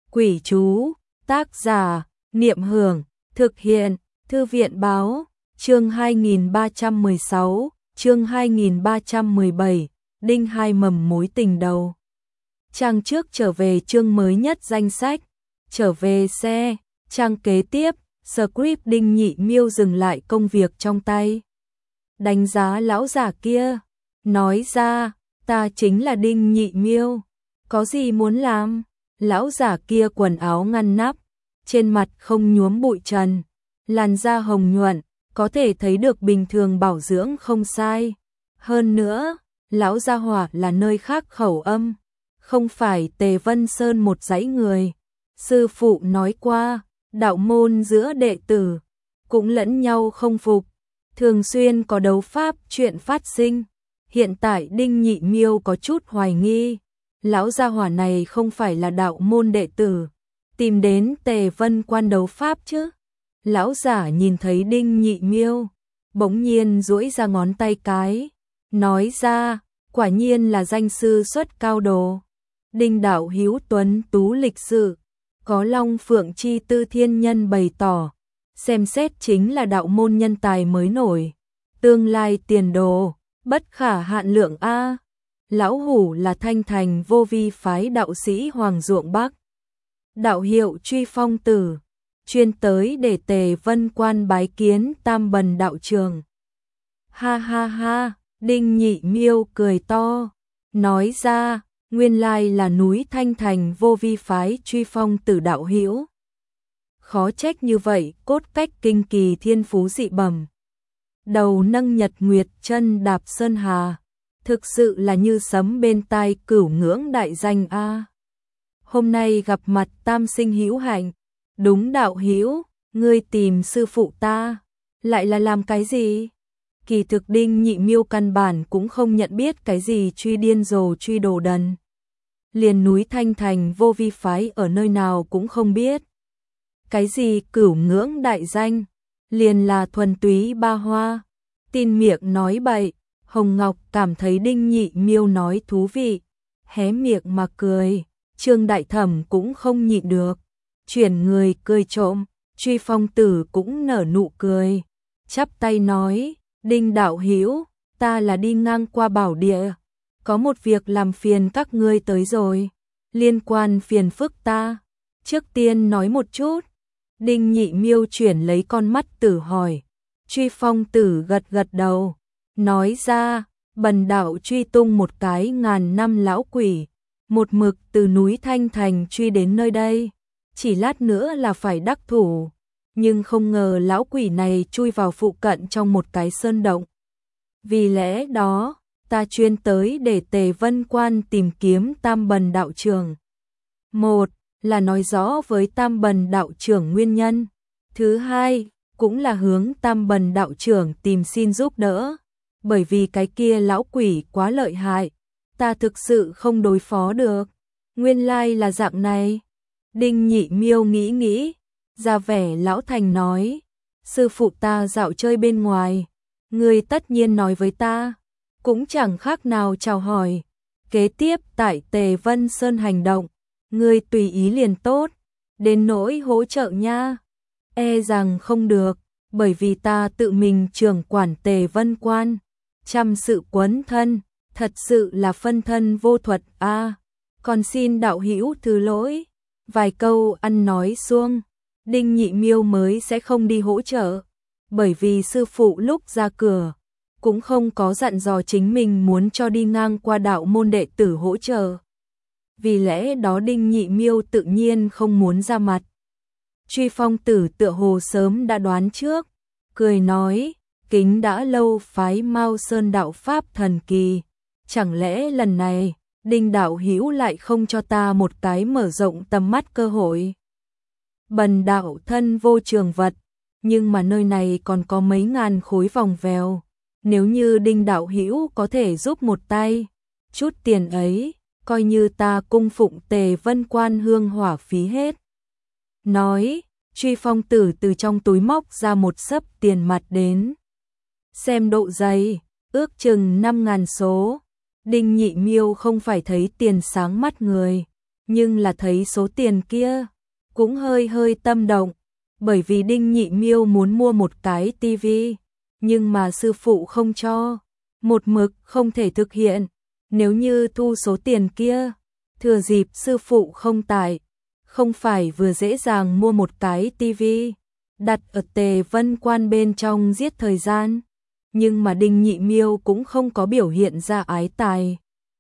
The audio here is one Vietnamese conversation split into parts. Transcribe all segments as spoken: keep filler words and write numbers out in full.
Quỷ chú, tác giả, Niệm Hưởng, thực hiện, Thư viện báo, chương hai nghìn ba trăm mười sáu, chương hai nghìn ba trăm mười bảy, đinh hai mầm mối tình đầu. Trang trước trở về chương mới nhất danh sách, trở về xe, trang kế tiếp, script Đinh Nhị Miêu dừng lại công việc trong tay. Đánh giá lão già kia, nói ra, ta chính là Đinh Nhị Miêu, có gì muốn làm? Lão già kia quần áo ngăn nắp, trên mặt không nhuốm bụi trần, làn da hồng nhuận, có thể thấy được bình thường bảo dưỡng không sai. Hơn nữa, lão gia hỏa là nơi khác khẩu âm, không phải Tề Vân Sơn một dãy người. Sư phụ nói qua, đạo môn giữa đệ tử cũng lẫn nhau không phục, thường xuyên có đấu pháp chuyện phát sinh. Hiện tại Đinh Nhị Miêu có chút hoài nghi, lão gia hỏa này không phải là đạo môn đệ tử, tìm đến Tề Vân Quan đấu pháp chứ. Lão giả nhìn thấy Đinh Nhị Miêu, bỗng nhiên duỗi ra ngón tay cái, nói ra, quả nhiên là danh sư xuất cao đồ. Đinh đạo hữu tuấn tú lịch sự, có long phượng chi tư thiên nhân bày tỏ, xem xét chính là đạo môn nhân tài mới nổi, tương lai tiền đồ bất khả hạn lượng a. Lão hủ là Thanh Thành Vô Vi phái đạo sĩ Hoàng Ruộng Bắc, đạo hiệu Truy Phong Tử, chuyên tới để Tề Vân Quan bái kiến Tam Bần đạo trường. Ha ha ha, Đinh Nhị Miêu cười to, nói ra, nguyên lai là núi Thanh Thành Vô Vi phái Truy Phong Tử đạo hữu. Khó trách như vậy, cốt cách kinh kỳ thiên phú dị bẩm. Đầu nâng nhật nguyệt chân đạp sơn hà, thực sự là như sấm bên tai cửu ngưỡng đại danh a. Hôm nay gặp mặt tam sinh hữu hạnh, đúng đạo hữu, ngươi tìm sư phụ ta, lại là làm cái gì? Kỳ thực Đinh Nhị Miêu căn bản cũng không nhận biết cái gì truy điên rồ truy đồ đần. Liền núi Thanh Thành Vô Vi phái ở nơi nào cũng không biết. Cái gì cửu ngưỡng đại danh, liền là thuần túy ba hoa, tin miệng nói bậy. Hồng Ngọc cảm thấy Đinh Nhị Miêu nói thú vị, hé miệng mà cười. Trương Đại Thẩm cũng không nhịn được, chuyển người cười trộm. Truy Phong Tử cũng nở nụ cười, chắp tay nói, Đinh đạo hữu, ta là đi ngang qua bảo địa, có một việc làm phiền các ngươi tới rồi, liên quan phiền phức ta, trước tiên nói một chút. Đinh Nhị Miêu chuyển lấy con mắt tử hỏi. Truy Phong Tử gật gật đầu, nói ra, bần đạo truy tung một cái ngàn năm lão quỷ, một mực từ núi Thanh Thành truy đến nơi đây, chỉ lát nữa là phải đắc thủ, nhưng không ngờ lão quỷ này chui vào phụ cận trong một cái sơn động. Vì lẽ đó, ta chuyên tới để Tề Vân Quan tìm kiếm Tam Bần đạo trưởng. Một là nói rõ với Tam Bần đạo trưởng nguyên nhân, thứ hai cũng là hướng Tam Bần đạo trưởng tìm xin giúp đỡ, bởi vì cái kia lão quỷ quá lợi hại, ta thực sự không đối phó được. Nguyên lai là dạng này. Đinh Nhị Miêu nghĩ nghĩ, ra vẻ lão thành nói, sư phụ ta dạo chơi bên ngoài, ngươi tất nhiên nói với ta, cũng chẳng khác nào chào hỏi. Kế tiếp tại Tề Vân Sơn hành động, ngươi tùy ý liền tốt, đến nỗi hỗ trợ nha, e rằng không được, bởi vì ta tự mình trưởng quản Tề Vân Quan, trăm sự quấn thân, thật sự là phân thân vô thuật a. À, còn xin đạo hữu thứ lỗi. Vài câu ăn nói xuông, Đinh Nhị Miêu mới sẽ không đi hỗ trợ, bởi vì sư phụ lúc ra cửa cũng không có dặn dò chính mình muốn cho đi ngang qua đạo môn đệ tử hỗ trợ. Vì lẽ đó Đinh Nhị Miêu tự nhiên không muốn ra mặt. Truy Phong Tử tựa hồ sớm đã đoán trước, cười nói, kính đã lâu phái Mao Sơn đạo pháp thần kỳ, chẳng lẽ lần này Đinh đạo hữu lại không cho ta một cái mở rộng tầm mắt cơ hội? Bần đạo thân vô trường vật, nhưng mà nơi này còn có mấy ngàn khối vòng vèo, nếu như Đinh đạo hữu có thể giúp một tay, chút tiền ấy coi như ta cung phụng Tề Vân Quan hương hỏa phí hết. Nói, Truy Phong Tử từ trong túi móc ra một xấp tiền mặt đến, xem độ dày, ước chừng năm ngàn số. Đinh Nhị Miêu không phải thấy tiền sáng mắt người, nhưng là thấy số tiền kia, cũng hơi hơi tâm động, bởi vì Đinh Nhị Miêu muốn mua một cái tivi, nhưng mà sư phụ không cho, một mực không thể thực hiện, nếu như thu số tiền kia, thừa dịp sư phụ không tại, không phải vừa dễ dàng mua một cái tivi, đặt ở Tề Vân Quan bên trong giết thời gian, nhưng mà Đinh Nhị Miêu cũng không có biểu hiện ra ái tài,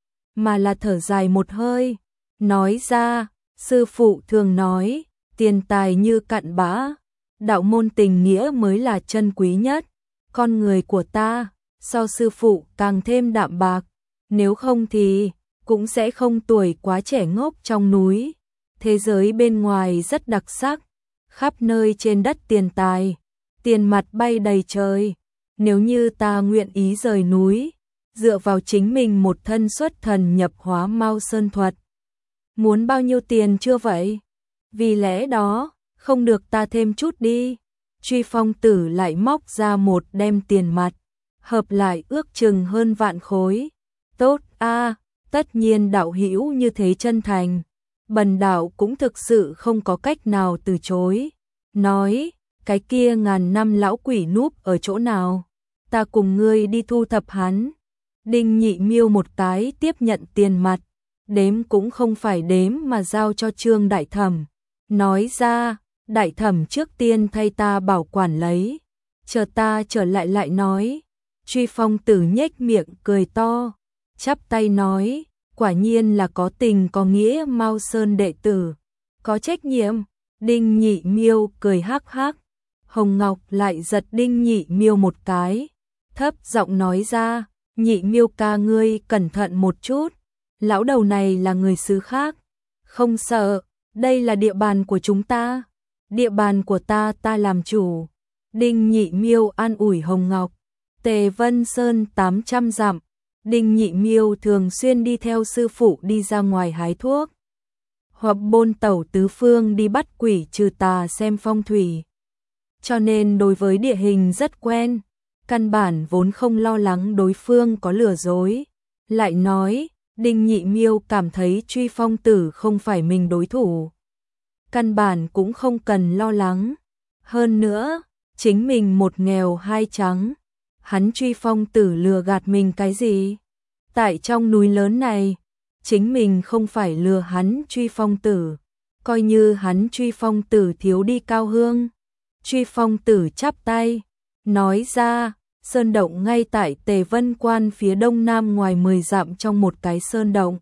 mà là thở dài một hơi, nói ra, sư phụ thường nói, tiền tài như cặn bã, đạo môn tình nghĩa mới là chân quý nhất, con người của ta, so sư phụ càng thêm đạm bạc, nếu không thì, cũng sẽ không tuổi quá trẻ ngốc trong núi, thế giới bên ngoài rất đặc sắc, khắp nơi trên đất tiền tài, tiền mặt bay đầy trời, nếu như ta nguyện ý rời núi, dựa vào chính mình một thân xuất thần nhập hóa Mao Sơn thuật. Muốn bao nhiêu tiền chưa vậy? Vì lẽ đó, không được ta thêm chút đi. Truy Phong Tử lại móc ra một đem tiền mặt, hợp lại ước chừng hơn vạn khối. Tốt a, tất nhiên đạo hữu như thế chân thành, bần đạo cũng thực sự không có cách nào từ chối. Nói, cái kia ngàn năm lão quỷ núp ở chỗ nào? Ta cùng ngươi đi thu thập hắn. Đinh Nhị Miêu một cái tiếp nhận tiền mặt, đếm cũng không phải đếm mà giao cho Trương Đại Thẩm. Nói ra, Đại Thẩm trước tiên thay ta bảo quản lấy, chờ ta trở lại lại nói. Truy Phong Tử nhếch miệng cười to, chắp tay nói, quả nhiên là có tình có nghĩa Mao Sơn đệ tử, có trách nhiệm. Đinh Nhị Miêu cười hắc hắc, Hồng Ngọc lại giật Đinh Nhị Miêu một cái, thấp giọng nói ra, Nhị Miêu ca ngươi cẩn thận một chút, lão đầu này là người xứ khác, không sợ, đây là địa bàn của chúng ta, địa bàn của ta ta làm chủ. Đinh Nhị Miêu an ủi Hồng Ngọc. Tề Vân Sơn tám trăm dặm, Đinh Nhị Miêu thường xuyên đi theo sư phụ đi ra ngoài hái thuốc, hoặc bôn tẩu tứ phương đi bắt quỷ trừ tà xem phong thủy, cho nên đối với địa hình rất quen, căn bản vốn không lo lắng đối phương có lừa dối. Lại nói, Đinh Nhị Miêu cảm thấy Truy Phong Tử không phải mình đối thủ, căn bản cũng không cần lo lắng. Hơn nữa, chính mình một nghèo hai trắng, hắn Truy Phong Tử lừa gạt mình cái gì? Tại trong núi lớn này, chính mình không phải lừa hắn Truy Phong Tử, coi như hắn Truy Phong Tử thiếu đi cao hương. Truy Phong Tử chắp tay, nói ra, sơn động ngay tại Tề Vân Quan phía đông nam ngoài mười dặm trong một cái sơn động.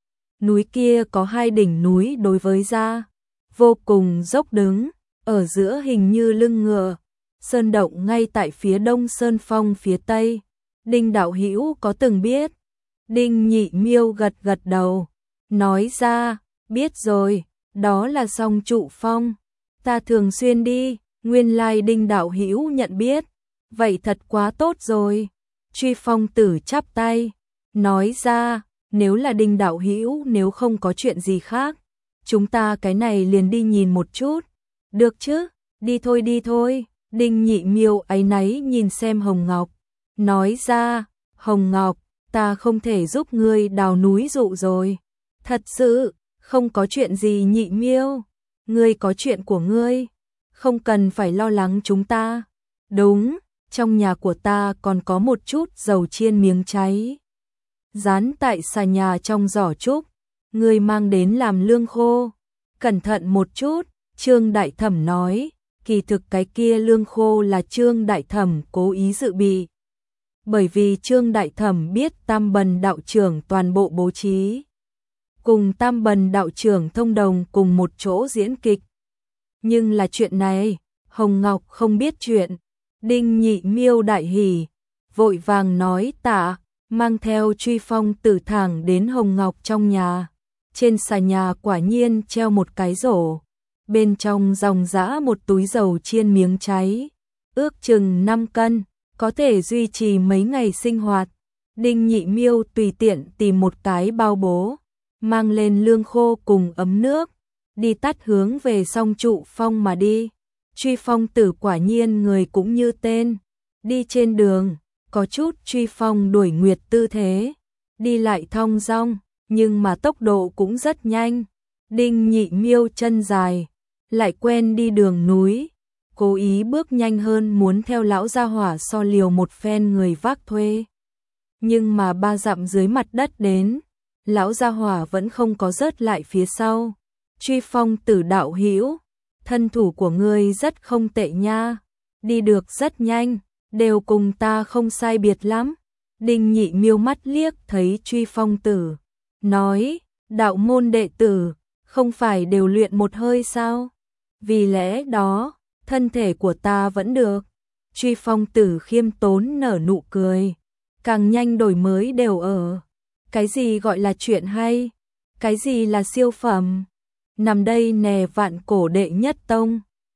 Núi kia có hai đỉnh núi đối với ra, vô cùng dốc đứng, ở giữa hình như lưng ngựa. Sơn động ngay tại phía đông sơn phong phía tây. Đinh đạo hữu có từng biết? Đinh Nhị Miêu gật gật đầu, nói ra, biết rồi, đó là Song Trụ Phong, ta thường xuyên đi. Nguyên lai Đinh đạo hữu nhận biết, vậy thật quá tốt rồi. Truy Phong Tử chắp tay, nói ra, nếu là Đinh đạo hữu nếu không có chuyện gì khác, chúng ta cái này liền đi nhìn một chút, được chứ? Đi thôi đi thôi. Đinh Nhị Miêu áy náy nhìn xem Hồng Ngọc, nói ra, Hồng Ngọc, ta không thể giúp ngươi đào núi dụ rồi. Thật sự, không có chuyện gì Nhị Miêu, ngươi có chuyện của ngươi, không cần phải lo lắng chúng ta. Đúng, trong nhà của ta còn có một chút dầu chiên miếng cháy, dán tại xà nhà trong giỏ trúc, ngươi mang đến làm lương khô. Cẩn thận một chút, Trương Đại Thẩm nói. Kỳ thực cái kia lương khô là Trương Đại Thẩm cố ý dự bị. Bởi vì Trương Đại Thẩm biết Tam Bần đạo trưởng toàn bộ bố trí, cùng Tam Bần đạo trưởng thông đồng cùng một chỗ diễn kịch. Nhưng là chuyện này, Hồng Ngọc không biết chuyện. Đinh Nhị Miêu đại hỉ, vội vàng nói tạ, mang theo Truy Phong Tử thẳng đến Hồng Ngọc trong nhà. Trên xà nhà quả nhiên treo một cái rổ, bên trong dòng dã một túi dầu chiên miếng cháy, ước chừng năm cân, có thể duy trì mấy ngày sinh hoạt. Đinh Nhị Miêu tùy tiện tìm một cái bao bố, mang lên lương khô cùng ấm nước, đi tắt hướng về Song Trụ Phong mà đi. Truy Phong Tử quả nhiên người cũng như tên, đi trên đường, có chút Truy Phong đuổi nguyệt tư thế, đi lại thong dong, nhưng mà tốc độ cũng rất nhanh. Đinh Nhị Miêu chân dài, lại quen đi đường núi, cố ý bước nhanh hơn muốn theo lão gia hỏa so liều một phen người vác thuê. Nhưng mà ba dặm dưới mặt đất đến, lão gia hỏa vẫn không có rớt lại phía sau. Truy Phong Tử đạo hữu, thân thủ của ngươi rất không tệ nha, đi được rất nhanh, đều cùng ta không sai biệt lắm. Đinh Nhị Miêu mắt liếc thấy Truy Phong Tử, nói, đạo môn đệ tử, không phải đều luyện một hơi sao? Vì lẽ đó, thân thể của ta vẫn được. Truy Phong Tử khiêm tốn nở nụ cười, càng nhanh đổi mới đều ở. Cái gì gọi là chuyện hay? Cái gì là siêu phẩm? Nằm đây nè vạn cổ đệ nhất tông.